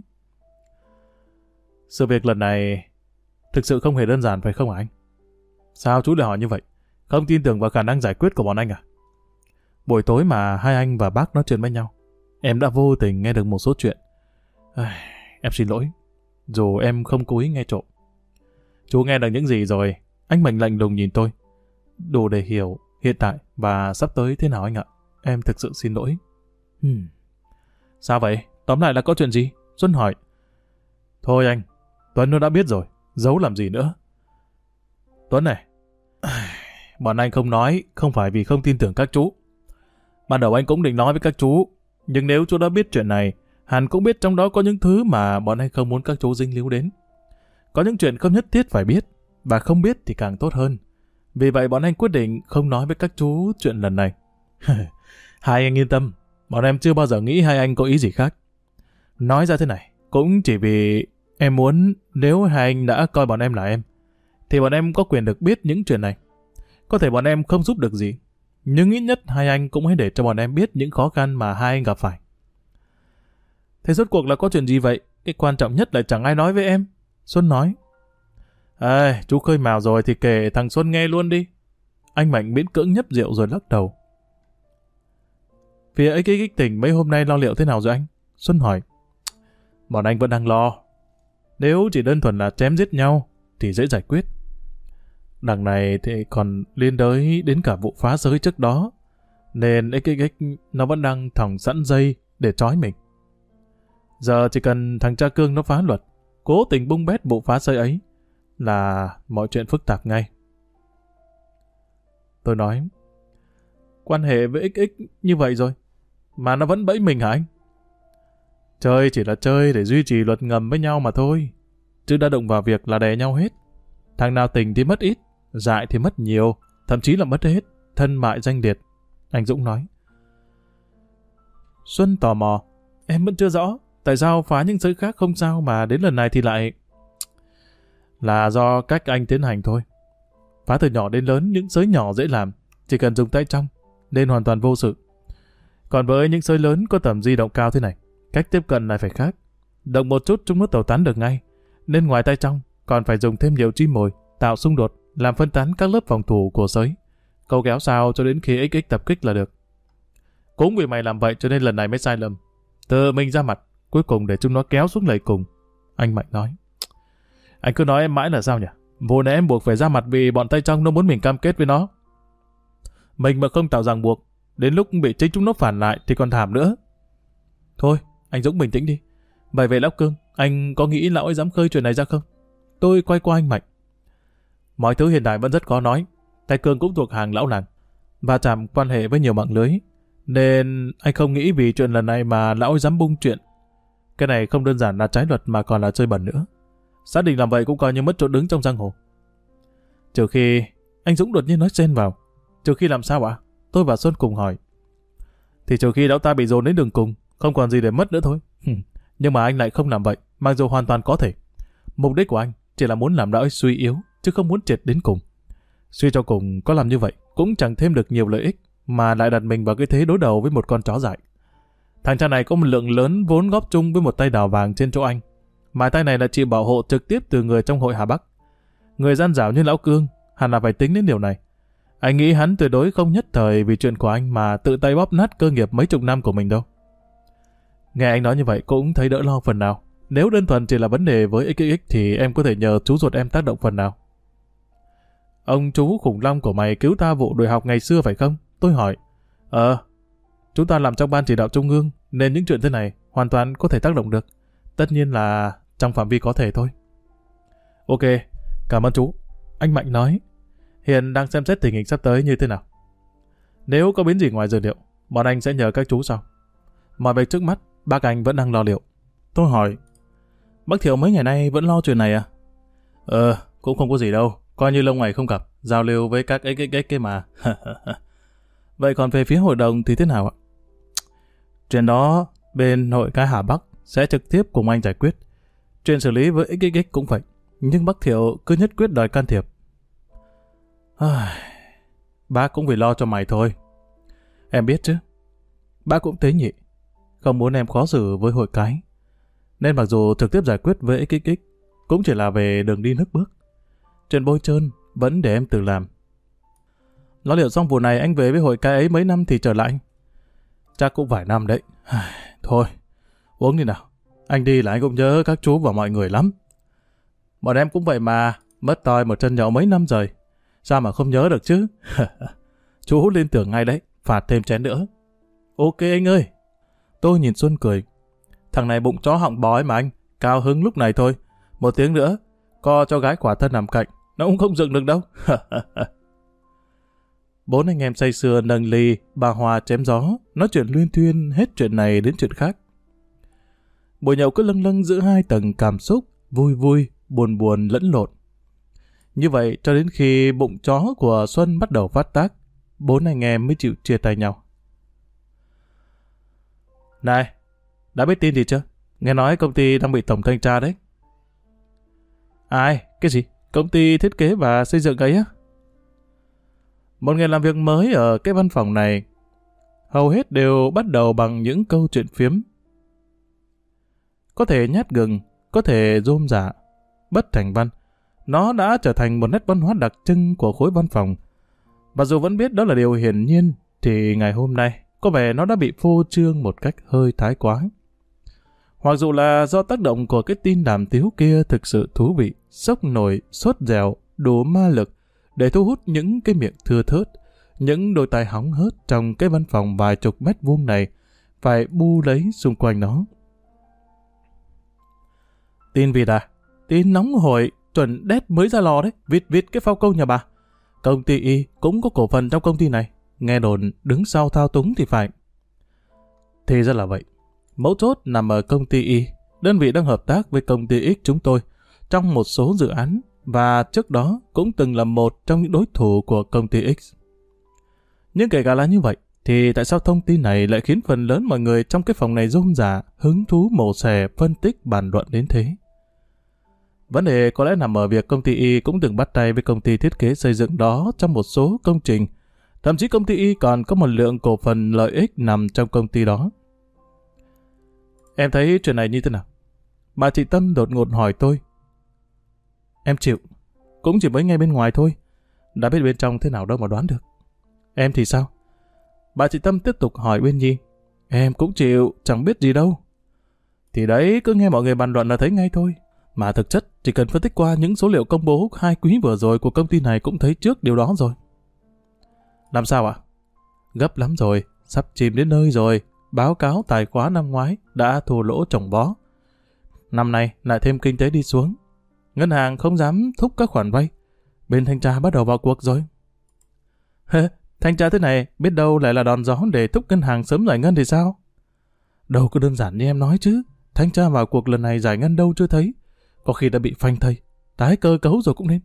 S1: Sự việc lần này thực sự không hề đơn giản phải không hả anh? Sao chú lại hỏi như vậy? Không tin tưởng vào khả năng giải quyết của bọn anh à? Buổi tối mà hai anh và bác nói chuyện với nhau, em đã vô tình nghe được một số chuyện. Em xin lỗi, dù em không cố ý nghe trộm. Chú nghe được những gì rồi? Anh Mạnh lạnh lùng nhìn tôi. Đủ để hiểu hiện tại và sắp tới thế nào anh ạ. Em thực sự xin lỗi. Sao vậy? Tóm lại là có chuyện gì? Xuân hỏi. Thôi anh, Tuấn nó đã biết rồi, giấu làm gì nữa. Tuấn này, bọn anh không nói, không phải vì không tin tưởng các chú. Ban đầu anh cũng định nói với các chú, nhưng nếu chú đã biết chuyện này, hẳn cũng biết trong đó có những thứ mà bọn anh không muốn các chú dính líu đến. Có những chuyện không nhất thiết phải biết, và không biết thì càng tốt hơn. Vì vậy bọn anh quyết định không nói với các chú chuyện lần này. Hai anh yên tâm, bọn em chưa bao giờ nghĩ hai anh có ý gì khác. Nói ra thế này, cũng chỉ vì em muốn nếu hai anh đã coi bọn em là em, thì bọn em có quyền được biết những chuyện này. Có thể bọn em không giúp được gì, nhưng ít nhất hai anh cũng hãy để cho bọn em biết những khó khăn mà hai anh gặp phải. Thế rốt cuộc là có chuyện gì vậy? Cái quan trọng nhất là chẳng ai nói với em. Xuân nói. Chú khơi mào rồi thì kể thằng Xuân nghe luôn đi. Anh Mạnh miễn cưỡng nhấp rượu rồi lắc đầu. Phía ấy cái tỉnh mấy hôm nay lo liệu thế nào rồi anh? Xuân hỏi. Bọn anh vẫn đang lo. Nếu chỉ đơn thuần là chém giết nhau thì dễ giải quyết. Đằng này thì còn liên đới đến cả vụ phá giới trước đó, nên XXX nó vẫn đang thòng sẵn dây để trói mình. Giờ chỉ cần thằng cha Cương nó phá luật, cố tình bung bét vụ phá giới ấy, là mọi chuyện phức tạp ngay. Tôi nói, quan hệ với XX như vậy rồi, mà nó vẫn bẫy mình hả anh? Chơi chỉ là chơi để duy trì luật ngầm với nhau mà thôi, chứ đã động vào việc là đè nhau hết. Thằng nào tình thì mất ít, dại thì mất nhiều, thậm chí là mất hết, thân mại danh liệt. Anh Dũng nói. Xuân tò mò, em vẫn chưa rõ, tại sao phá những giới khác không sao mà đến lần này thì lại... Là do cách anh tiến hành thôi. Phá từ nhỏ đến lớn, những giới nhỏ dễ làm, chỉ cần dùng tay trong, nên hoàn toàn vô sự. Còn với những giới lớn có tầm di động cao thế này, cách tiếp cận lại phải khác. Động một chút chúng nó tẩu tán được ngay, nên ngoài tay trong, còn phải dùng thêm nhiều chim mồi, tạo xung đột, làm phân tán các lớp phòng thủ của giới. Câu kéo sao cho đến khi XX tập kích là được. Cũng vì mày làm vậy cho nên lần này mới sai lầm. Tự mình ra mặt, cuối cùng để chúng nó kéo xuống lầy cùng. Anh Mạnh nói. Anh cứ nói em mãi là sao nhỉ? Vụ này em buộc phải ra mặt vì bọn tay trong nó muốn mình cam kết với nó. Mình mà không tạo ràng buộc, đến lúc bị chính chúng nó phản lại thì còn thảm nữa. Thôi, anh Dũng bình tĩnh đi. Vậy về lão Cương, anh có nghĩ lão ấy dám khơi chuyện này ra không? Tôi quay qua anh Mạnh. Mọi thứ hiện tại vẫn rất khó nói. Thầy Cương cũng thuộc hàng lão làng và chạm quan hệ với nhiều mạng lưới, nên anh không nghĩ vì chuyện lần này mà lão ấy dám bung chuyện. Cái này không đơn giản là trái luật mà còn là chơi bẩn nữa. Xác định làm vậy cũng coi như mất chỗ đứng trong giang hồ. Trừ khi... Anh Dũng đột nhiên nói xen vào. Trừ khi làm sao ạ? Tôi và Xuân cùng hỏi. Thì trừ khi lão ta bị dồn đến đường cùng, không còn gì để mất nữa thôi. Nhưng mà anh lại không làm vậy, mặc dù hoàn toàn có thể. Mục đích của anh chỉ là muốn làm lão ấy suy yếu, chứ không muốn triệt đến cùng. Suy cho cùng, có làm như vậy cũng chẳng thêm được nhiều lợi ích, mà lại đặt mình vào cái thế đối đầu với một con chó dại. Thằng cha này có một lượng lớn vốn góp chung với một tay đào vàng trên chỗ anh, mà tay này là chịu bảo hộ trực tiếp từ người trong hội Hà Bắc. Người gian dảo như lão Cương hẳn là phải tính đến điều này. Anh nghĩ hắn tuyệt đối không nhất thời vì chuyện của anh mà tự tay bóp nát cơ nghiệp mấy chục năm của mình đâu. Nghe anh nói như vậy cũng thấy đỡ lo phần nào. Nếu đơn thuần chỉ là vấn đề với XX thì em có thể nhờ chú ruột em tác động phần nào. Ông chú khủng long của mày cứu ta vụ đuổi học ngày xưa phải không? Tôi hỏi. Chúng ta làm trong ban chỉ đạo trung ương nên những chuyện thế này hoàn toàn có thể tác động được. Tất nhiên là trong phạm vi có thể thôi. Ok, cảm ơn chú. Anh Mạnh nói. Hiện đang xem xét tình hình sắp tới như thế nào. Nếu có biến gì ngoài dự liệu, bọn anh sẽ nhờ các chú sau. Mọi việc trước mắt, bác anh vẫn đang lo liệu. Tôi hỏi. Bác Thiệu mấy ngày nay vẫn lo chuyện này à? Cũng không có gì đâu. Coi như lâu ngày không gặp, giao lưu với các XX kia mà. Vậy còn về phía hội đồng thì thế nào ạ? Chuyện đó, bên hội cái Hà Bắc sẽ trực tiếp cùng anh giải quyết. Chuyện xử lý với XX cũng vậy. Nhưng bác Thiệu cứ nhất quyết đòi can thiệp. Bác cũng vì lo cho mày thôi. Em biết chứ. Bác cũng tế nhị. Không muốn em khó xử với hội cái. Nên mặc dù trực tiếp giải quyết với XX cũng chỉ là về đường đi nước bước. Chuyện bôi trơn vẫn để em tự làm. Lo liệu xong vụ này anh về với hội cái ấy mấy năm thì trở lại anh? Chắc cũng vài năm đấy. Thôi, uống đi nào. Anh đi là anh cũng nhớ các chú và mọi người lắm. Bọn em cũng vậy mà, mất toi một chân nhậu mấy năm rồi. Sao mà không nhớ được chứ? Chú liên tưởng ngay đấy, phạt thêm chén nữa. Ok anh ơi. Tôi nhìn Xuân cười. Thằng này bụng chó họng bò ấy mà anh, cao hứng lúc này thôi. Một tiếng nữa, co cho gái quả thân nằm cạnh, nó cũng không dựng được đâu. Bốn anh em say sưa nâng ly, bà Hòa chém gió, nói chuyện luyên thuyên hết chuyện này đến chuyện khác. Buổi nhậu cứ lâng lâng giữa hai tầng cảm xúc, vui vui, buồn buồn lẫn lộn. Như vậy cho đến khi bụng chó của Xuân bắt đầu phát tác, bốn anh em mới chịu chia tay nhau. Này, đã biết tin gì chưa? Nghe nói công ty đang bị tổng thanh tra đấy. Ai? Cái gì? Công ty thiết kế và xây dựng ấy á? Một ngày làm việc mới ở cái văn phòng này, hầu hết đều bắt đầu bằng những câu chuyện phiếm. Có thể nhát gừng, có thể rôm rả, bất thành văn. Nó đã trở thành một nét văn hóa đặc trưng của khối văn phòng. Và dù vẫn biết đó là điều hiển nhiên, thì ngày hôm nay có vẻ nó đã bị phô trương một cách hơi thái quá. Hoặc dù là do tác động của cái tin đàm tiếu kia thực sự thú vị, sốc nổi, sốt dẻo, đủ ma lực để thu hút những cái miệng thưa thớt, những đôi tai hóng hớt trong cái văn phòng vài chục mét vuông này phải bu lấy xung quanh nó. Tin vịt à? Tin nóng hổi, chuẩn đét mới ra lò đấy, vịt cái phao câu nhà bà. Công ty Y cũng có cổ phần trong công ty này, nghe đồn đứng sau thao túng thì phải. Thì ra là vậy. Mấu chốt nằm ở công ty Y, đơn vị đang hợp tác với công ty X chúng tôi trong một số dự án và trước đó cũng từng là một trong những đối thủ của công ty X. Nhưng kể cả là như vậy, thì tại sao thông tin này lại khiến phần lớn mọi người trong cái phòng này rôm rả, hứng thú mổ xẻ, phân tích, bàn luận đến thế? Vấn đề có lẽ nằm ở việc công ty Y cũng từng bắt tay với công ty thiết kế xây dựng đó trong một số công trình. Thậm chí công ty Y còn có một lượng cổ phần lợi ích nằm trong công ty đó. Em thấy chuyện này như thế nào? Bà chị Tâm đột ngột hỏi tôi. Em chịu. Cũng chỉ mới ngay bên ngoài thôi. Đã biết bên trong thế nào đâu mà đoán được. Em thì sao? Bà chị Tâm tiếp tục hỏi Uyên Nhi. Em cũng chịu, chẳng biết gì đâu. Thì đấy, cứ nghe mọi người bàn luận là thấy ngay thôi. Mà thực chất, chỉ cần phân tích qua những số liệu công bố 2 quý vừa rồi của công ty này cũng thấy trước điều đó rồi. Làm sao ạ? Gấp lắm rồi, sắp chìm đến nơi rồi. Báo cáo tài khóa năm ngoái đã thua lỗ trồng bó. Năm nay lại thêm kinh tế đi xuống. Ngân hàng không dám thúc các khoản vay. Bên thanh tra bắt đầu vào cuộc rồi. Thanh tra thế này, biết đâu lại là đòn gió để thúc ngân hàng sớm giải ngân thì sao? Đâu có đơn giản như em nói chứ. Thanh tra vào cuộc lần này giải ngân đâu chưa thấy. Có khi đã bị phanh thây, tái cơ cấu rồi cũng nên.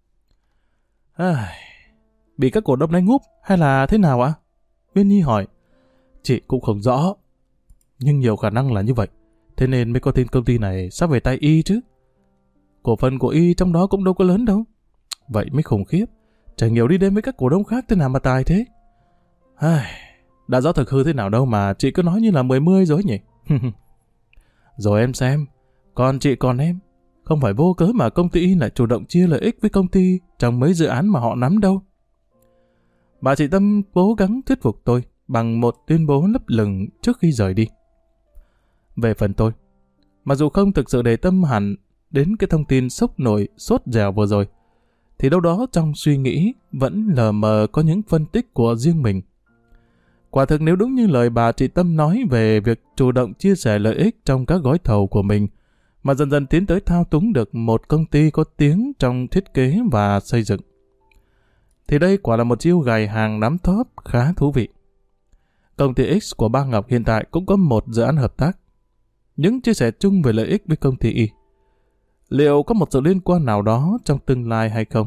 S1: Bị các cổ đông đánh úp hay là thế nào ạ? Uyên Nhi hỏi. Chị cũng không rõ, nhưng nhiều khả năng là như vậy. Thế nên mới có tên công ty này sắp về tay Y chứ. Cổ phần của Y trong đó cũng đâu có lớn đâu. Vậy mới khủng khiếp. Chả nhiều đi đêm với các cổ đông khác thế nào mà tài thế. Đã rõ thực hư thế nào đâu mà chị cứ nói như là 10 rồi nhỉ. Rồi em xem, còn chị còn em, không phải vô cớ mà công ty Y lại chủ động chia lợi ích với công ty trong mấy dự án mà họ nắm đâu. Bà chị Tâm cố gắng thuyết phục tôi bằng một tuyên bố lấp lửng trước khi rời đi. Về phần tôi, mặc dù không thực sự để tâm hẳn đến cái thông tin sốc nổi sốt dẻo vừa rồi, thì đâu đó trong suy nghĩ vẫn lờ mờ có những phân tích của riêng mình. Quả thực nếu đúng như lời bà chị Tâm nói về việc chủ động chia sẻ lợi ích trong các gói thầu của mình, mà dần dần tiến tới thao túng được một công ty có tiếng trong thiết kế và xây dựng, thì đây quả là một chiêu gài hàng nắm thóp khá thú vị. Công ty X của ba Ngọc hiện tại cũng có một dự án hợp tác, những chia sẻ chung về lợi ích với công ty Y. Liệu có một sự liên quan nào đó trong tương lai hay không?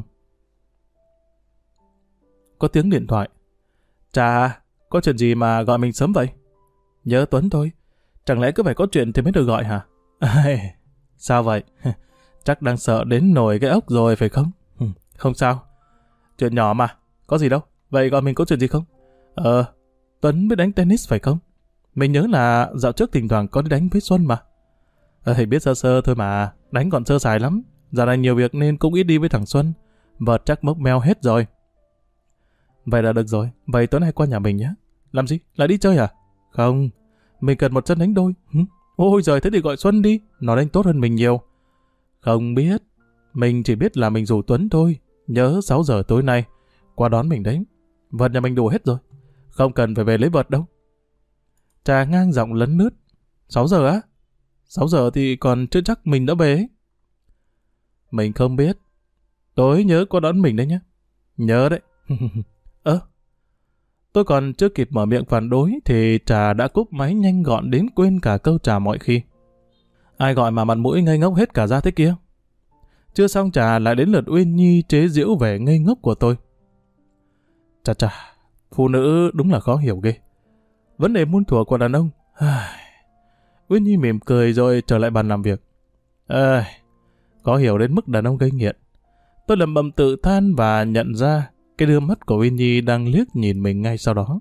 S1: Có tiếng điện thoại. Chà, có chuyện gì mà gọi mình sớm vậy? Nhớ Tuấn thôi. Chẳng lẽ cứ phải có chuyện thì mới được gọi hả? Sao vậy? Chắc đang sợ đến nổi cái ốc rồi phải không? Không sao. Chuyện nhỏ mà, có gì đâu. Vậy gọi mình có chuyện gì không? Tuấn biết đánh tennis phải không? Mình nhớ là dạo trước thỉnh thoảng có đi đánh với Xuân mà. Thì biết sơ sơ thôi mà, đánh còn sơ sài lắm. Dạo này nhiều việc nên cũng ít đi với thằng Xuân. Vợt chắc mốc meo hết rồi. Vậy là được rồi, vậy tối nay qua nhà mình nhé. Làm gì? Lại đi chơi à? Không, mình cần một sân đánh đôi. Ôi giời, thế thì gọi Xuân đi, nó đánh tốt hơn mình nhiều. Không biết, mình chỉ biết là mình rủ Tuấn thôi. Nhớ 6 giờ tối nay, qua đón mình đấy. Vợt nhà mình đủ hết rồi, không cần phải về lấy vợt đâu. Trà ngang giọng lấn lướt. 6 giờ á? 6 giờ thì còn chưa chắc mình đã về. Mình không biết. Tối nhớ qua đón mình đấy nhé. Nhớ đấy. Tôi còn chưa kịp mở miệng phản đối thì Trà đã cúp máy nhanh gọn đến quên cả câu chào mọi khi. Ai gọi mà mặt mũi ngây ngốc hết cả ra thế kia? Chưa xong Trà lại đến lượt Uyên Nhi chế giễu vẻ ngây ngốc của tôi. Chà, phụ nữ đúng là khó hiểu ghê. Vấn đề muôn thuở của đàn ông. Uyên Nhi mỉm cười rồi trở lại bàn làm việc. Có hiểu đến mức đàn ông gây nghiện. Tôi lẩm bẩm tự than và nhận ra cái đôi mắt của Uyên Nhi đang liếc nhìn mình ngay sau đó.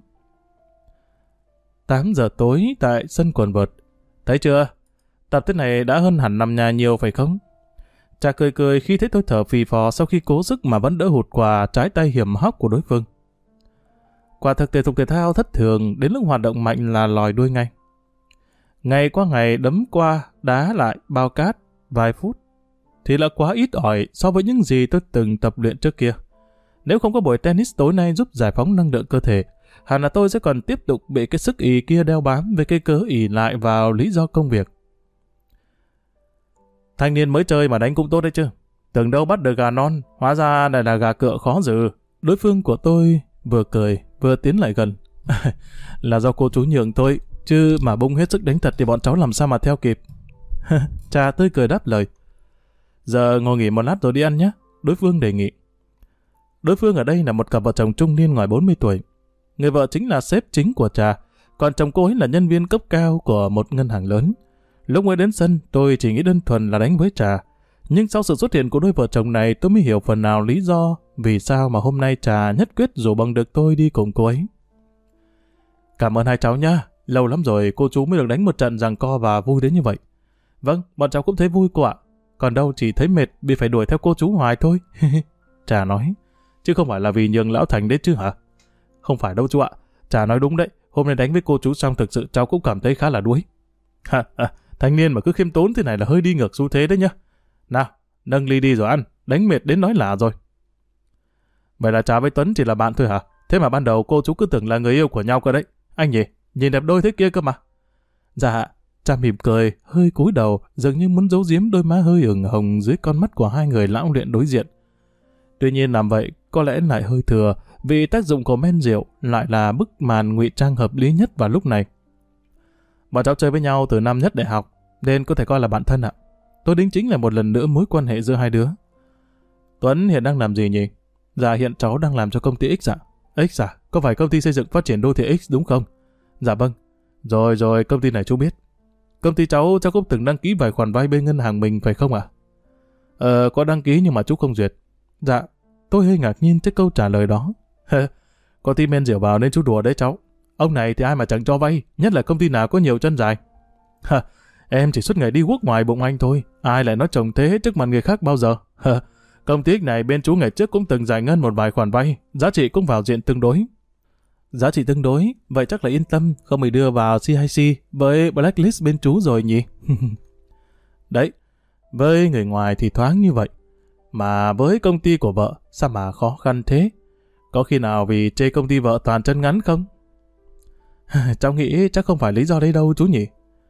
S1: 8 giờ tối tại sân quần vợt. Thấy chưa? Tập thế này đã hơn hẳn nằm nhà nhiều phải không? Trà cười cười khi thấy tôi thở phì phò sau khi cố sức mà vẫn đỡ hụt quả trái tay hiểm hóc của đối phương. Quả thực thể dục thể thao thất thường, đến lúc hoạt động mạnh là lòi đuôi ngay. Ngày qua ngày đấm qua, đá lại, bao cát, vài phút, thì là quá ít ỏi so với những gì tôi từng tập luyện trước kia. Nếu không có buổi tennis tối nay giúp giải phóng năng lượng cơ thể, hẳn là tôi sẽ còn tiếp tục bị cái sức ì kia đeo bám với cái cớ ì lại vào lý do công việc. Thanh niên mới chơi mà đánh cũng tốt đấy chứ. Tưởng đâu bắt được gà non, hóa ra lại là gà cựa khó giữ. Đối phương của tôi vừa cười vừa tiến lại gần. Là do cô chú nhường tôi, chứ mà bung hết sức đánh thật thì bọn cháu làm sao mà theo kịp. Trà tươi cười đáp lời. Giờ ngồi nghỉ một lát rồi đi ăn nhé, đối phương đề nghị. Đối phương ở đây là một cặp vợ chồng trung niên ngoài 40 tuổi. Người vợ chính là sếp chính của Trà, còn chồng cô ấy là nhân viên cấp cao của một ngân hàng lớn. Lúc mới đến sân, tôi chỉ nghĩ đơn thuần là đánh với Trà. Nhưng sau sự xuất hiện của đôi vợ chồng này, tôi mới hiểu phần nào lý do vì sao mà hôm nay Trà nhất quyết rủ bằng được tôi đi cùng cô ấy. Cảm ơn hai cháu nha, lâu lắm rồi cô chú mới được đánh một trận giằng co và vui đến như vậy. Vâng, bọn cháu cũng thấy vui cô ạ. Còn đâu chỉ thấy mệt vì phải đuổi theo cô chú hoài thôi. Trà nói, chứ không phải là vì nhường lão Thành đấy chứ hả? Không phải đâu chú ạ, Trà nói đúng đấy, hôm nay đánh với cô chú xong thực sự cháu cũng cảm thấy khá là đuối. Thanh niên mà cứ khiêm tốn thế này là hơi đi ngược xu thế đấy nhá. Nào, nâng ly đi rồi ăn, đánh mệt đến nói lả rồi. Vậy là Trà với Tuấn chỉ là bạn thôi hả? Thế mà ban đầu cô chú cứ tưởng là người yêu của nhau cơ đấy. Anh nhỉ, nhìn đẹp đôi thế kia cơ mà. Dạ, Trà mỉm cười, hơi cúi đầu, dường như muốn giấu giếm đôi má hơi ửng hồng dưới con mắt của hai người lão luyện đối diện. Tuy nhiên làm vậy có lẽ lại hơi thừa, vì tác dụng của men rượu lại là bức màn ngụy trang hợp lý nhất vào lúc này. Bọn cháu chơi với nhau từ năm nhất đại học, nên có thể coi là bạn thân ạ. Tôi đính chính là một lần nữa mối quan hệ giữa hai đứa. Tuấn hiện đang làm gì nhỉ? Dạ hiện cháu đang làm cho công ty X ạ. X à? Có phải công ty xây dựng phát triển đô thị X đúng không? Dạ vâng. Rồi, công ty này chú biết. Công ty cháu cũng từng đăng ký vài khoản vay bên ngân hàng mình phải không ạ? Có đăng ký nhưng mà chú không duyệt. Dạ, tôi hơi ngạc nhiên trước câu trả lời đó. Có tí men rượu vào nên chú đùa đấy cháu. Ông này thì ai mà chẳng cho vay, nhất là công ty nào có nhiều chân dài. Em chỉ suốt ngày đi guốc ngoài bụng anh thôi, ai lại nói chồng thế trước mặt người khác bao giờ. Công ty này bên chú ngày trước cũng từng giải ngân một vài khoản vay, giá trị cũng vào diện tương đối. Giá trị tương đối, vậy chắc là yên tâm, không bị đưa vào CIC với blacklist bên chú rồi nhỉ? Đấy, với người ngoài thì thoáng như vậy, mà với công ty của vợ sao mà khó khăn thế? Có khi nào vì chê công ty vợ toàn chân ngắn không? Cháu nghĩ chắc không phải lý do đấy đâu chú nhỉ?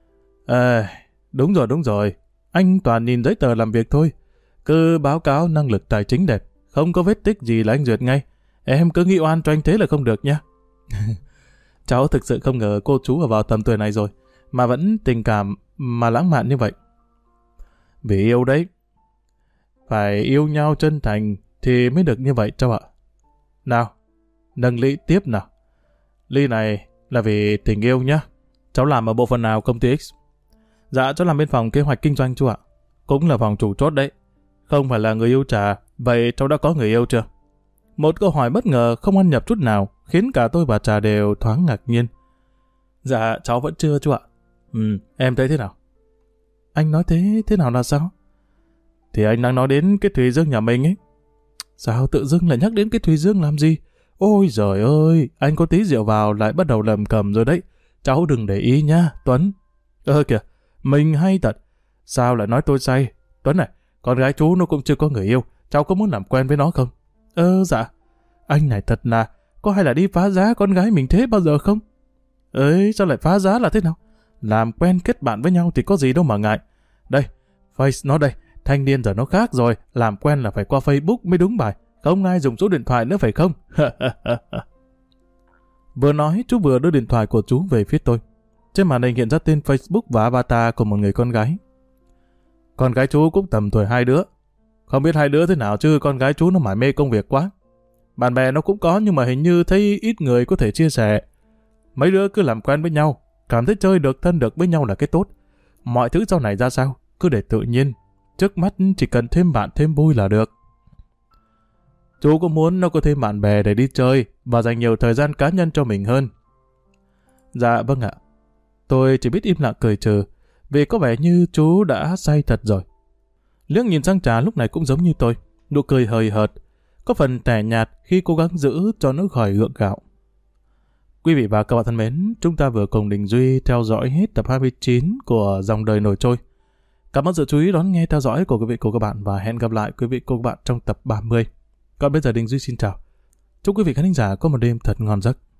S1: Đúng rồi, anh toàn nhìn giấy tờ làm việc thôi. Cứ báo cáo năng lực tài chính đẹp, không có vết tích gì là anh duyệt ngay. Em cứ nghĩ oan cho anh thế là không được nha. Cháu thực sự không ngờ cô chú ở vào tầm tuổi này rồi, mà vẫn tình cảm mà lãng mạn như vậy. Vì yêu đấy. Phải yêu nhau chân thành thì mới được như vậy cháu ạ. Nào, nâng ly tiếp nào. Ly này là vì tình yêu nhá. Cháu làm ở bộ phận nào công ty X? Dạ, cháu làm bên phòng kế hoạch kinh doanh chú ạ. Cũng là phòng chủ chốt đấy. Không phải là người yêu trà, vậy cháu đã có người yêu chưa? Một câu hỏi bất ngờ không ăn nhập chút nào, khiến cả tôi và trà đều thoáng ngạc nhiên. Dạ, cháu vẫn chưa chú ạ. Em thấy thế nào? Anh nói thế nào là sao? Thì anh đang nói đến cái Thùy Dương nhà mình ấy. Sao tự dưng lại nhắc đến cái Thùy Dương làm gì? Ôi giời ơi, anh có tí rượu vào lại bắt đầu lầm cầm rồi đấy. Cháu đừng để ý nha, Tuấn. Kìa, mình hay thật. Sao lại nói tôi say? Tuấn này, con gái chú nó cũng chưa có người yêu, cháu có muốn làm quen với nó không? Dạ. Anh này thật là, có hay là đi phá giá con gái mình thế bao giờ không? Ấy, sao lại phá giá là thế nào? Làm quen kết bạn với nhau thì có gì đâu mà ngại. Đây, Face nó đây, thanh niên giờ nó khác rồi, làm quen là phải qua Facebook mới đúng bài. Không ai dùng số điện thoại nữa phải không? Vừa nói, chú vừa đưa điện thoại của chú về phía tôi. Trên màn hình hiện ra tên Facebook và avatar của một người con gái. Con gái chú cũng tầm tuổi hai đứa. Không biết hai đứa thế nào chứ con gái chú nó mải mê công việc quá. Bạn bè nó cũng có nhưng mà hình như thấy ít người có thể chia sẻ. Mấy đứa cứ làm quen với nhau, cảm thấy chơi được thân được với nhau là cái tốt. Mọi thứ sau này ra sao, cứ để tự nhiên. Trước mắt chỉ cần thêm bạn thêm vui là được. Chú cũng muốn nó có thêm bạn bè để đi chơi và dành nhiều thời gian cá nhân cho mình hơn. Dạ vâng ạ. Tôi chỉ biết im lặng cười trừ, vì có vẻ như chú đã say thật rồi. Liếc nhìn sang Trà lúc này cũng giống như tôi, nụ cười hời hợt, có phần tẻ nhạt khi cố gắng giữ cho nó khỏi gượng gạo. Quý vị và các bạn thân mến, chúng ta vừa cùng Đình Duy theo dõi hết tập 29 của Dòng Đời Nổi Trôi. Cảm ơn sự chú ý đón nghe theo dõi của quý vị và các bạn và hẹn gặp lại quý vị và các bạn trong tập 30. Còn bây giờ Đình Duy xin chào. Chúc quý vị khán giả có một đêm thật ngon giấc.